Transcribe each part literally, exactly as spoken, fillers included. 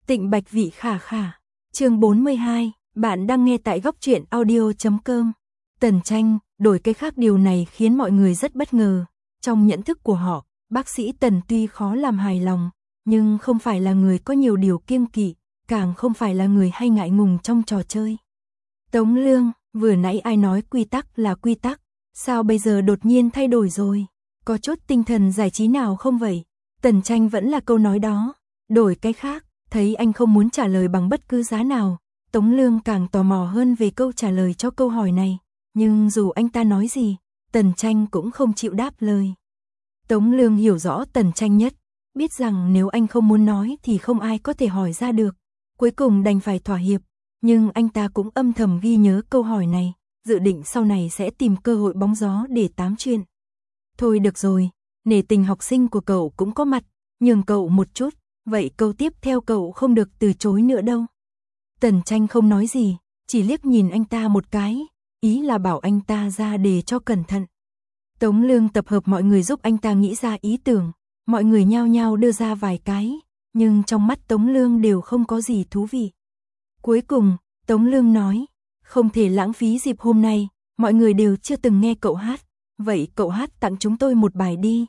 Tịnh Bạch Vị Khả Khả. Chương bốn mươi hai, bạn đang nghe tại góc truyện audio chấm com. Tần Tranh, đổi cái khác điều này khiến mọi người rất bất ngờ. Trong nhận thức của họ, bác sĩ Tần tuy khó làm hài lòng, nhưng không phải là người có nhiều điều kiêng kỵ, càng không phải là người hay ngại ngùng trong trò chơi. Tống Lương, vừa nãy ai nói quy tắc là quy tắc, sao bây giờ đột nhiên thay đổi rồi? Có chút tinh thần giải trí nào không vậy? Tần Tranh vẫn là câu nói đó, đổi cái khác, thấy anh không muốn trả lời bằng bất cứ giá nào. Tống Lương càng tò mò hơn về câu trả lời cho câu hỏi này, nhưng dù anh ta nói gì, Tần Tranh cũng không chịu đáp lời. Tống Lương hiểu rõ Tần Tranh nhất, biết rằng nếu anh không muốn nói thì không ai có thể hỏi ra được, cuối cùng đành phải thỏa hiệp, nhưng anh ta cũng âm thầm ghi nhớ câu hỏi này, dự định sau này sẽ tìm cơ hội bóng gió để tám chuyện. Thôi được rồi, nể tình học sinh của cậu cũng có mặt, nhường cậu một chút, vậy câu tiếp theo cậu không được từ chối nữa đâu. Tần Tranh không nói gì, chỉ liếc nhìn anh ta một cái, ý là bảo anh ta ra đề cho cẩn thận. Tống Lương tập hợp mọi người giúp anh ta nghĩ ra ý tưởng, mọi người nhao nhao đưa ra vài cái, nhưng trong mắt Tống Lương đều không có gì thú vị. Cuối cùng, Tống Lương nói, không thể lãng phí dịp hôm nay, mọi người đều chưa từng nghe cậu hát, vậy cậu hát tặng chúng tôi một bài đi.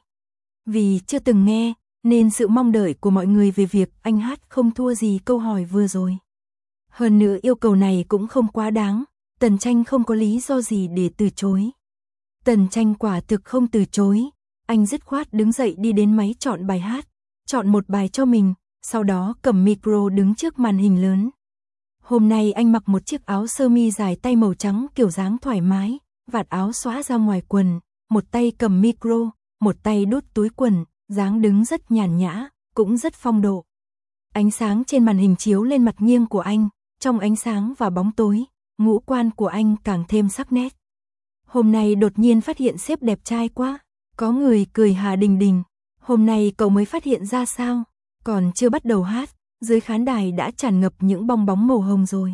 Vì chưa từng nghe, nên sự mong đợi của mọi người về việc anh hát không thua gì câu hỏi vừa rồi. Hơn nữa yêu cầu này cũng không quá đáng, Tần Tranh không có lý do gì để từ chối. Tần Tranh quả thực không từ chối, anh dứt khoát đứng dậy đi đến máy chọn bài hát, chọn một bài cho mình, sau đó cầm micro đứng trước màn hình lớn. Hôm nay anh mặc một chiếc áo sơ mi dài tay màu trắng kiểu dáng thoải mái, vạt áo xõa ra ngoài quần, một tay cầm micro, một tay đút túi quần, dáng đứng rất nhàn nhã, cũng rất phong độ. Ánh sáng trên màn hình chiếu lên mặt nghiêng của anh, trong ánh sáng và bóng tối, ngũ quan của anh càng thêm sắc nét. Hôm nay đột nhiên phát hiện sếp đẹp trai quá, có người cười Hà Đình Đình, hôm nay cậu mới phát hiện ra sao, còn chưa bắt đầu hát, dưới khán đài đã tràn ngập những bong bóng màu hồng rồi.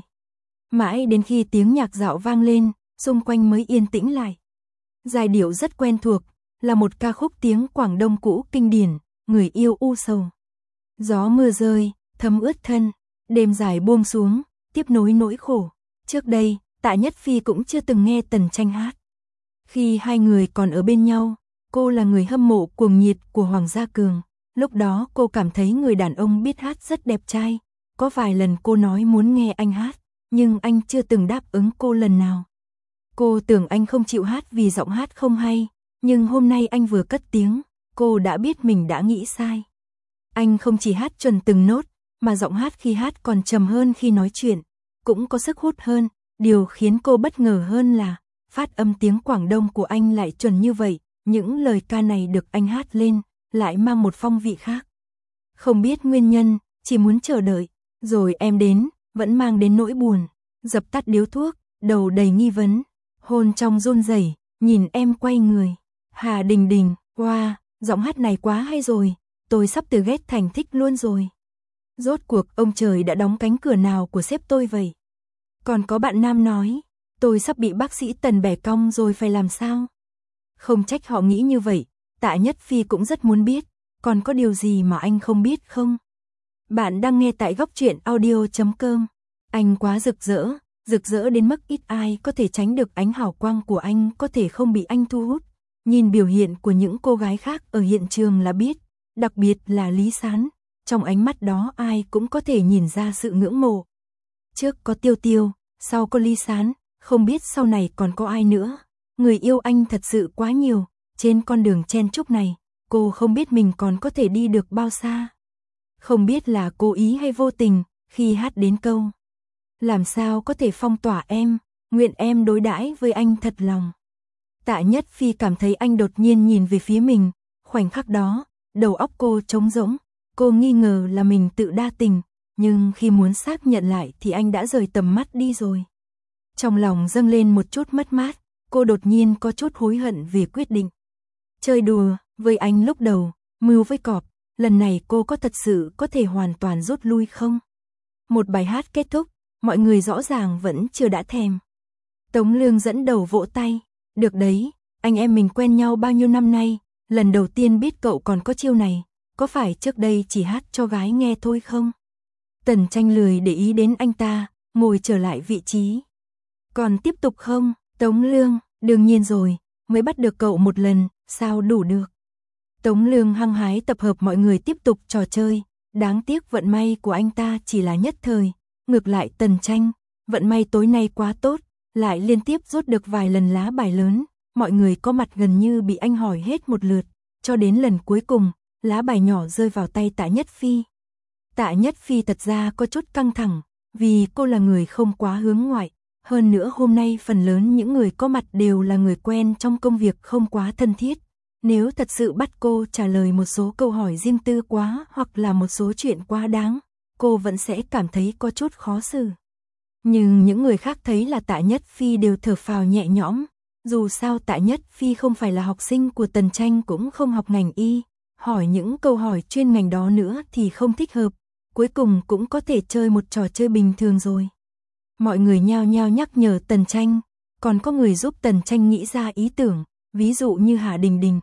Mãi đến khi tiếng nhạc dạo vang lên, xung quanh mới yên tĩnh lại. Giai điệu rất quen thuộc, là một ca khúc tiếng Quảng Đông cũ kinh điển, Người yêu u sầu. Gió mưa rơi, thấm ướt thân, đêm dài buông xuống, tiếp nối nỗi khổ. Trước đây, Tạ Nhất Phi cũng chưa từng nghe Tần Tranh hát. Khi hai người còn ở bên nhau, cô là người hâm mộ cuồng nhiệt của Hoàng Gia Cường. Lúc đó cô cảm thấy người đàn ông biết hát rất đẹp trai. Có vài lần cô nói muốn nghe anh hát, nhưng anh chưa từng đáp ứng cô lần nào. Cô tưởng anh không chịu hát vì giọng hát không hay, nhưng hôm nay anh vừa cất tiếng, cô đã biết mình đã nghĩ sai. Anh không chỉ hát chuẩn từng nốt, mà giọng hát khi hát còn trầm hơn khi nói chuyện, cũng có sức hút hơn. Điều khiến cô bất ngờ hơn là, phát âm tiếng Quảng Đông của anh lại chuẩn như vậy, những lời ca này được anh hát lên, lại mang một phong vị khác. Không biết nguyên nhân, chỉ muốn chờ đợi, rồi em đến, vẫn mang đến nỗi buồn, dập tắt điếu thuốc, đầu đầy nghi vấn, hôn trong run rẩy, nhìn em quay người. Hà Đình Đình, wow, giọng hát này quá hay rồi, tôi sắp từ ghét thành thích luôn rồi. Rốt cuộc ông trời đã đóng cánh cửa nào của sếp tôi vậy? Còn có bạn nam nói, tôi sắp bị bác sĩ Tần bẻ cong rồi phải làm sao? Không trách họ nghĩ như vậy, Tạ Nhất Phi cũng rất muốn biết, còn có điều gì mà anh không biết không? Bạn đang nghe tại góc truyện audio chấm com. Anh quá rực rỡ, rực rỡ đến mức ít ai có thể tránh được ánh hào quang của anh, có thể không bị anh thu hút. Nhìn biểu hiện của những cô gái khác ở hiện trường là biết, đặc biệt là Lý Sán, trong ánh mắt đó ai cũng có thể nhìn ra sự ngưỡng mộ. Trước có Tiêu Tiêu, sau có Lý Sán, không biết sau này còn có ai nữa. Người yêu anh thật sự quá nhiều, trên con đường chen chúc này, cô không biết mình còn có thể đi được bao xa. Không biết là cố ý hay vô tình, khi hát đến câu làm sao có thể phong tỏa em, nguyện em đối đãi với anh thật lòng. Tạ Nhất Phi cảm thấy anh đột nhiên nhìn về phía mình, khoảnh khắc đó, đầu óc cô trống rỗng, cô nghi ngờ là mình tự đa tình, nhưng khi muốn xác nhận lại thì anh đã rời tầm mắt đi rồi. Trong lòng dâng lên một chút mất mát, cô đột nhiên có chút hối hận về quyết định. Chơi đùa với anh lúc đầu, mưu với cọp, lần này cô có thật sự có thể hoàn toàn rút lui không? Một bài hát kết thúc, mọi người rõ ràng vẫn chưa đã thèm. Tống Lương dẫn đầu vỗ tay, được đấy, anh em mình quen nhau bao nhiêu năm nay, lần đầu tiên biết cậu còn có chiêu này, có phải trước đây chỉ hát cho gái nghe thôi không? Tần Tranh lười để ý đến anh ta, ngồi trở lại vị trí. Còn tiếp tục không? Tống Lương, đương nhiên rồi, mới bắt được cậu một lần, sao đủ được. Tống Lương hăng hái tập hợp mọi người tiếp tục trò chơi, đáng tiếc vận may của anh ta chỉ là nhất thời, ngược lại Tần Tranh, vận may tối nay quá tốt, lại liên tiếp rút được vài lần lá bài lớn, mọi người có mặt gần như bị anh hỏi hết một lượt, cho đến lần cuối cùng, lá bài nhỏ rơi vào tay Tạ Nhất Phi. Tạ Nhất Phi thật ra có chút căng thẳng, vì cô là người không quá hướng ngoại, hơn nữa hôm nay phần lớn những người có mặt đều là người quen trong công việc không quá thân thiết. Nếu thật sự bắt cô trả lời một số câu hỏi riêng tư quá hoặc là một số chuyện quá đáng, cô vẫn sẽ cảm thấy có chút khó xử. Nhưng những người khác thấy là Tạ Nhất Phi đều thở phào nhẹ nhõm, dù sao Tạ Nhất Phi không phải là học sinh của Tần Tranh cũng không học ngành y, hỏi những câu hỏi chuyên ngành đó nữa thì không thích hợp, cuối cùng cũng có thể chơi một trò chơi bình thường rồi. Mọi người nhao nhao nhắc nhở Tần Tranh, còn có người giúp Tần Tranh nghĩ ra ý tưởng, ví dụ như Hà Đình Đình.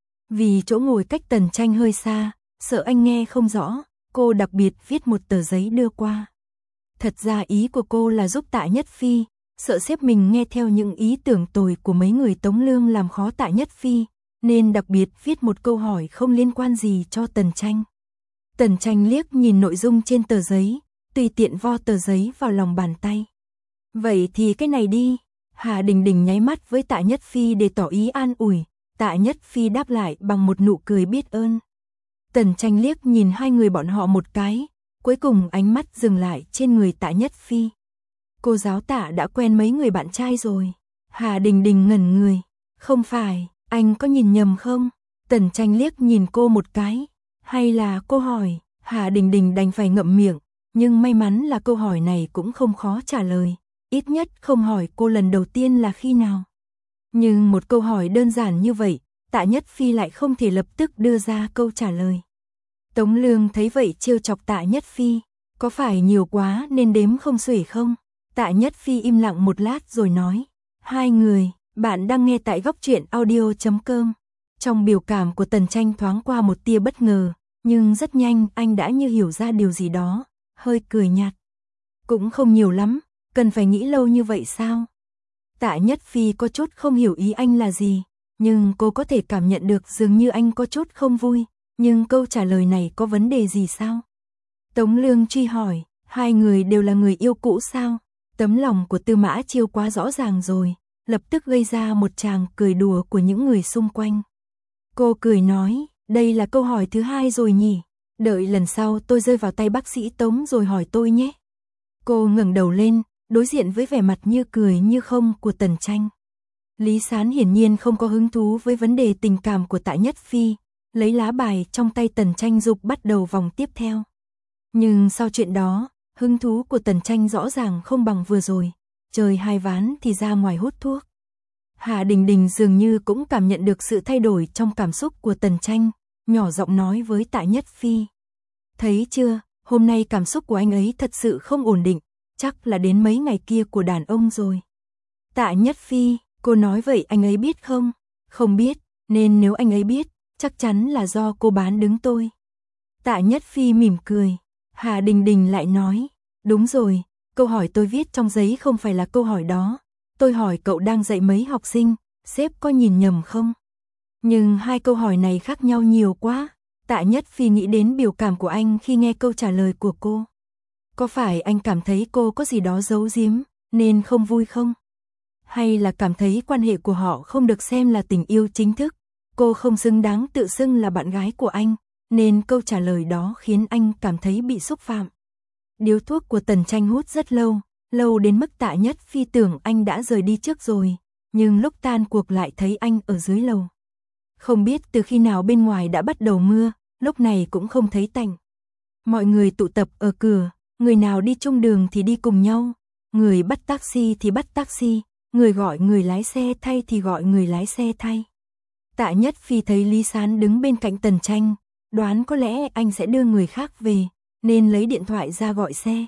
Vì chỗ ngồi cách Tần Tranh hơi xa, sợ anh nghe không rõ, cô đặc biệt viết một tờ giấy đưa qua. Thật ra ý của cô là giúp Tạ Nhất Phi, sợ sếp mình nghe theo những ý tưởng tồi của mấy người Tống Lương làm khó Tạ Nhất Phi, nên đặc biệt viết một câu hỏi không liên quan gì cho Tần Tranh. Tần Tranh liếc nhìn nội dung trên tờ giấy, tùy tiện vo tờ giấy vào lòng bàn tay. Vậy thì cái này đi. Hà Đình Đình nháy mắt với Tạ Nhất Phi để tỏ ý an ủi, Tạ Nhất Phi đáp lại bằng một nụ cười biết ơn. Tần Tranh liếc nhìn hai người bọn họ một cái, cuối cùng ánh mắt dừng lại trên người Tạ Nhất Phi. Cô giáo Tạ đã quen mấy người bạn trai rồi. Hà Đình Đình ngẩn người, không phải, anh có nhìn nhầm không? Tần Tranh liếc nhìn cô một cái, hay là cô hỏi? Hà Đình Đình đành phải ngậm miệng, nhưng may mắn là câu hỏi này cũng không khó trả lời, ít nhất không hỏi cô lần đầu tiên là khi nào. Nhưng một câu hỏi đơn giản như vậy, Tạ Nhất Phi lại không thể lập tức đưa ra câu trả lời. Tống Lương thấy vậy trêu chọc Tạ Nhất Phi, có phải nhiều quá nên đếm không xuể không? Tạ Nhất Phi im lặng một lát rồi nói, hai người, bạn đang nghe tại góc truyện audio chấm com. Trong biểu cảm của Tần Tranh thoáng qua một tia bất ngờ, nhưng rất nhanh anh đã như hiểu ra điều gì đó, hơi cười nhạt. Cũng không nhiều lắm, cần phải nghĩ lâu như vậy sao? Tạ Nhất Phi có chút không hiểu ý anh là gì, nhưng cô có thể cảm nhận được dường như anh có chút không vui, nhưng câu trả lời này có vấn đề gì sao? Tống Lương truy hỏi, hai người đều là người yêu cũ sao? Tấm lòng của Tư Mã Chiêu quá rõ ràng rồi, lập tức gây ra một tràng cười đùa của những người xung quanh. Cô cười nói, đây là câu hỏi thứ hai rồi nhỉ, đợi lần sau tôi rơi vào tay bác sĩ Tống rồi hỏi tôi nhé. Cô ngẩng đầu lên, đối diện với vẻ mặt như cười như không của Tần Tranh. Lý Sán hiển nhiên không có hứng thú với vấn đề tình cảm của Tạ Nhất Phi, lấy lá bài trong tay Tần Tranh dục bắt đầu vòng tiếp theo. Nhưng sau chuyện đó, hứng thú của Tần Tranh rõ ràng không bằng vừa rồi, chơi hai ván thì ra ngoài hút thuốc. Hà Đình Đình dường như cũng cảm nhận được sự thay đổi trong cảm xúc của Tần Tranh, nhỏ giọng nói với Tạ Nhất Phi. Thấy chưa, hôm nay cảm xúc của anh ấy thật sự không ổn định, chắc là đến mấy ngày kia của đàn ông rồi. Tạ Nhất Phi, cô nói vậy anh ấy biết không? Không biết, nên nếu anh ấy biết, chắc chắn là do cô bán đứng tôi. Tạ Nhất Phi mỉm cười. Hà Đình Đình lại nói, đúng rồi, câu hỏi tôi viết trong giấy không phải là câu hỏi đó. Tôi hỏi cậu đang dạy mấy học sinh, sếp có nhìn nhầm không? Nhưng hai câu hỏi này khác nhau nhiều quá. Tạ Nhất Phi nghĩ đến biểu cảm của anh khi nghe câu trả lời của cô. Có phải anh cảm thấy cô có gì đó giấu giếm, nên không vui không? Hay là cảm thấy quan hệ của họ không được xem là tình yêu chính thức, cô không xứng đáng tự xưng là bạn gái của anh, nên câu trả lời đó khiến anh cảm thấy bị xúc phạm. Điếu thuốc của Tần Tranh hút rất lâu, lâu đến mức Tạ Nhất Phi tưởng anh đã rời đi trước rồi, nhưng lúc tan cuộc lại thấy anh ở dưới lầu. Không biết từ khi nào bên ngoài đã bắt đầu mưa, lúc này cũng không thấy tạnh. Mọi người tụ tập ở cửa, người nào đi chung đường thì đi cùng nhau, người bắt taxi thì bắt taxi, người gọi người lái xe thay thì gọi người lái xe thay. Tạ Nhất Phi thấy Lý Sán đứng bên cạnh Tần Tranh, đoán có lẽ anh sẽ đưa người khác về, nên lấy điện thoại ra gọi xe.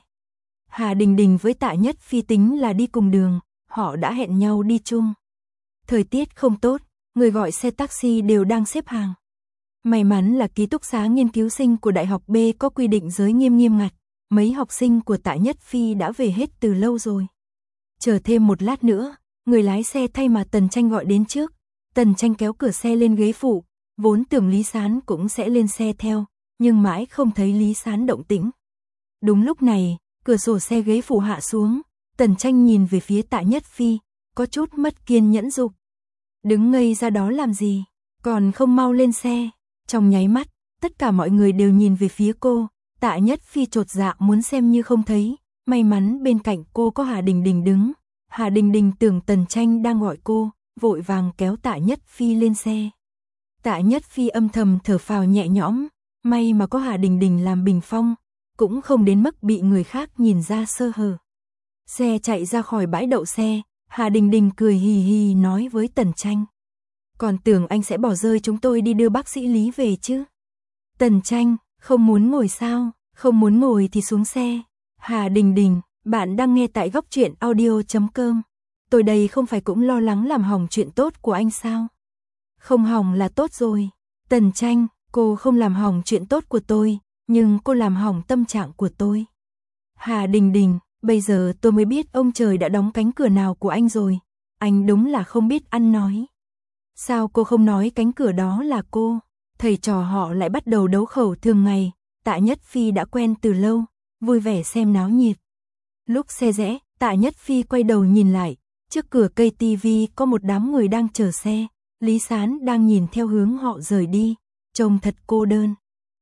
Hà Đình Đình với Tạ Nhất Phi tính là đi cùng đường, họ đã hẹn nhau đi chung. Thời tiết không tốt, người gọi xe taxi đều đang xếp hàng. May mắn là ký túc xá nghiên cứu sinh của Đại học B có quy định giới nghiêm nghiêm ngặt, mấy học sinh của Tạ Nhất Phi đã về hết từ lâu rồi. Chờ thêm một lát nữa, người lái xe thay mà Tần Tranh gọi đến trước. Tần Tranh kéo cửa xe lên ghế phụ, vốn tưởng Lý Sán cũng sẽ lên xe theo, nhưng mãi không thấy Lý Sán động tĩnh. Đúng lúc này, cửa sổ xe ghế phụ hạ xuống, Tần Tranh nhìn về phía Tạ Nhất Phi, có chút mất kiên nhẫn dục. Đứng ngây ra đó làm gì, còn không mau lên xe. Trong nháy mắt, tất cả mọi người đều nhìn về phía cô, Tạ Nhất Phi chột dạ muốn xem như không thấy, may mắn bên cạnh cô có Hà Đình Đình đứng. Hà Đình Đình tưởng Tần Tranh đang gọi cô, vội vàng kéo Tạ Nhất Phi lên xe. Tạ Nhất Phi âm thầm thở phào nhẹ nhõm, may mà có Hà Đình Đình làm bình phong, cũng không đến mức bị người khác nhìn ra sơ hở. Xe chạy ra khỏi bãi đậu xe, Hà Đình Đình cười hì hì nói với Tần Tranh. Còn tưởng anh sẽ bỏ rơi chúng tôi đi đưa bác sĩ Lý về chứ. Tần Tranh, không muốn ngồi sao, không muốn ngồi thì xuống xe. Hà Đình Đình, bạn đang nghe tại góc truyện audio chấm com. Tôi đây không phải cũng lo lắng làm hỏng chuyện tốt của anh sao? Không hỏng là tốt rồi. Tần Tranh, cô không làm hỏng chuyện tốt của tôi, nhưng cô làm hỏng tâm trạng của tôi. Hà Đình Đình, bây giờ tôi mới biết ông trời đã đóng cánh cửa nào của anh rồi. Anh đúng là không biết ăn nói. Sao cô không nói cánh cửa đó là cô? Thầy trò họ lại bắt đầu đấu khẩu thường ngày. Tạ Nhất Phi đã quen từ lâu, vui vẻ xem náo nhiệt. Lúc xe rẽ, Tạ Nhất Phi quay đầu nhìn lại, trước cửa cây tivi có một đám người đang chờ xe, Lý Sán đang nhìn theo hướng họ rời đi, trông thật cô đơn.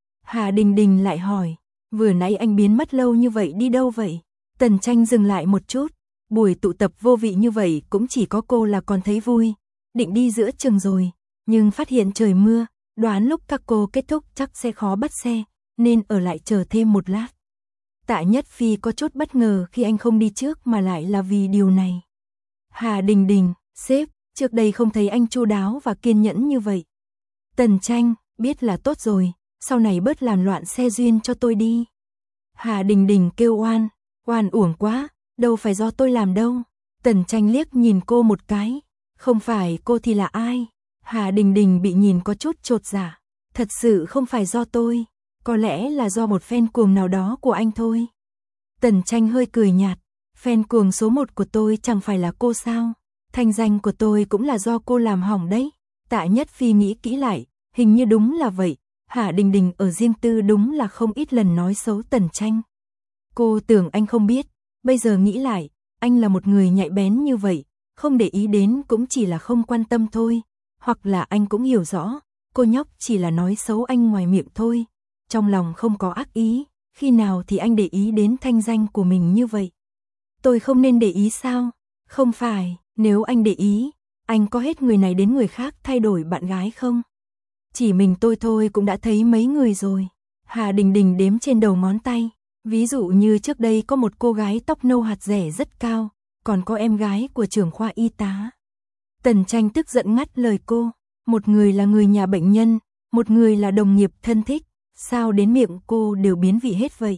Hà Đình Đình lại hỏi, vừa nãy anh biến mất lâu như vậy đi đâu vậy? Tần Tranh dừng lại một chút, buổi tụ tập vô vị như vậy cũng chỉ có cô là còn thấy vui, định đi giữa chừng rồi, nhưng phát hiện trời mưa, đoán lúc các cô kết thúc chắc sẽ khó bắt xe, nên ở lại chờ thêm một lát. Tạ Nhất Phi có chút bất ngờ khi anh không đi trước mà lại là vì điều này. Hà Đình Đình, sếp, trước đây không thấy anh chu đáo và kiên nhẫn như vậy. Tần Tranh, biết là tốt rồi, sau này bớt làm loạn xe duyên cho tôi đi. Hà Đình Đình kêu oan, oan uổng quá, đâu phải do tôi làm đâu. Tần Tranh liếc nhìn cô một cái, không phải cô thì là ai? Hà Đình Đình bị nhìn có chút chột dạ, thật sự không phải do tôi, có lẽ là do một fan cuồng nào đó của anh thôi. Tần Tranh hơi cười nhạt, fan cuồng số một của tôi chẳng phải là cô sao? Thanh danh của tôi cũng là do cô làm hỏng đấy. Tạ Nhất Phi nghĩ kỹ lại, hình như đúng là vậy. Hà Đình Đình ở riêng tư đúng là không ít lần nói xấu Tần Tranh. Cô tưởng anh không biết, bây giờ nghĩ lại, anh là một người nhạy bén như vậy, không để ý đến cũng chỉ là không quan tâm thôi, hoặc là anh cũng hiểu rõ, cô nhóc chỉ là nói xấu anh ngoài miệng thôi, trong lòng không có ác ý, khi nào thì anh để ý đến thanh danh của mình như vậy. Tôi không nên để ý sao? Không phải, nếu anh để ý, anh có hết người này đến người khác thay đổi bạn gái không? Chỉ mình tôi thôi cũng đã thấy mấy người rồi. Hà Đình Đình đếm trên đầu ngón tay, ví dụ như trước đây có một cô gái tóc nâu hạt rẻ rất cao, còn có em gái của trưởng khoa y tá. Tần Tranh tức giận ngắt lời cô, một người là người nhà bệnh nhân, một người là đồng nghiệp thân thích, sao đến miệng cô đều biến vị hết vậy?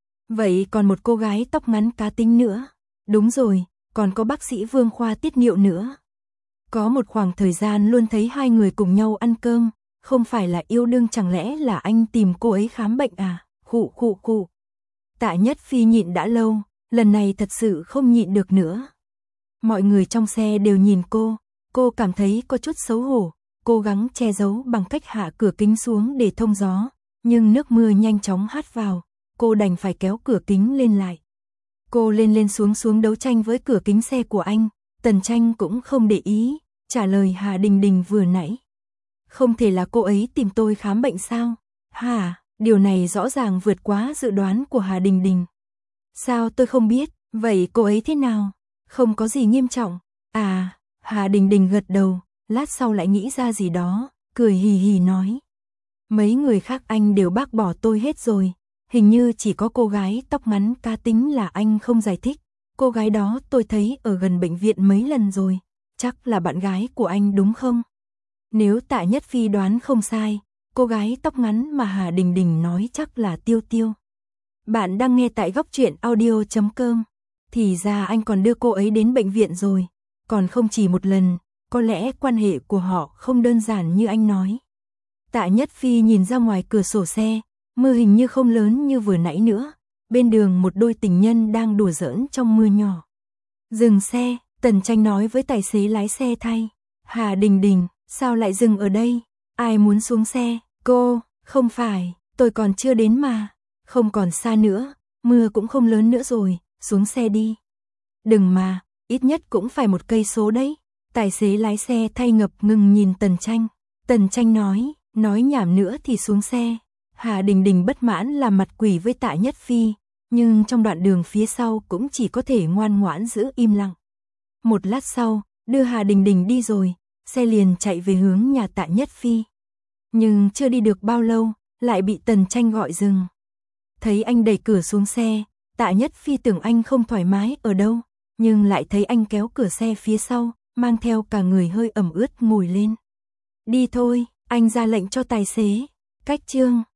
Vậy còn một cô gái tóc ngắn cá tính nữa, đúng rồi, còn có bác sĩ Vương Khoa tiết niệu nữa. Có một khoảng thời gian luôn thấy hai người cùng nhau ăn cơm, không phải là yêu đương chẳng lẽ là anh tìm cô ấy khám bệnh à? Khụ khụ khụ. Tạ Nhất Phi nhịn đã lâu, lần này thật sự không nhịn được nữa. Mọi người trong xe đều nhìn cô, cô cảm thấy có chút xấu hổ, cố gắng che giấu bằng cách hạ cửa kính xuống để thông gió, nhưng nước mưa nhanh chóng hắt vào, cô đành phải kéo cửa kính lên lại. Cô lên lên xuống xuống đấu tranh với cửa kính xe của anh, Tần Tranh cũng không để ý, trả lời Hà Đình Đình vừa nãy. Không thể là cô ấy tìm tôi khám bệnh sao? Hả, điều này rõ ràng vượt quá dự đoán của Hà Đình Đình. Sao tôi không biết, vậy cô ấy thế nào? Không có gì nghiêm trọng. À, Hà Đình Đình gật đầu, lát sau lại nghĩ ra gì đó, cười hì hì nói. Mấy người khác anh đều bác bỏ tôi hết rồi, hình như chỉ có cô gái tóc ngắn cá tính là anh không giải thích. Cô gái đó tôi thấy ở gần bệnh viện mấy lần rồi, chắc là bạn gái của anh đúng không? Nếu Tạ Nhất Phi đoán không sai, cô gái tóc ngắn mà Hà Đình Đình nói chắc là Tiêu Tiêu. Bạn đang nghe tại góc truyện audio chấm com. Thì ra anh còn đưa cô ấy đến bệnh viện rồi, còn không chỉ một lần, có lẽ quan hệ của họ không đơn giản như anh nói. Tạ Nhất Phi nhìn ra ngoài cửa sổ xe, mưa hình như không lớn như vừa nãy nữa, bên đường một đôi tình nhân đang đùa giỡn trong mưa nhỏ. Dừng xe, Tần Tranh nói với tài xế lái xe thay. Hà Đình Đình, sao lại dừng ở đây? Ai muốn xuống xe? Cô, không phải, tôi còn chưa đến mà. Không còn xa nữa, mưa cũng không lớn nữa rồi, xuống xe đi. Đừng mà, ít nhất cũng phải một cây số đấy. Tài xế lái xe thay ngập ngừng nhìn Tần Tranh. Tần Tranh nói, nói nhảm nữa thì xuống xe. Hà Đình Đình bất mãn làm mặt quỷ với Tạ Nhất Phi, nhưng trong đoạn đường phía sau cũng chỉ có thể ngoan ngoãn giữ im lặng. Một lát sau, đưa Hà Đình Đình đi rồi, xe liền chạy về hướng nhà Tạ Nhất Phi. Nhưng chưa đi được bao lâu, lại bị Tần Tranh gọi dừng. Thấy anh đẩy cửa xuống xe, Tạ Nhất Phi tưởng anh không thoải mái ở đâu, nhưng lại thấy anh kéo cửa xe phía sau, mang theo cả người hơi ẩm ướt ngồi lên. Đi thôi, anh ra lệnh cho tài xế. Cách chương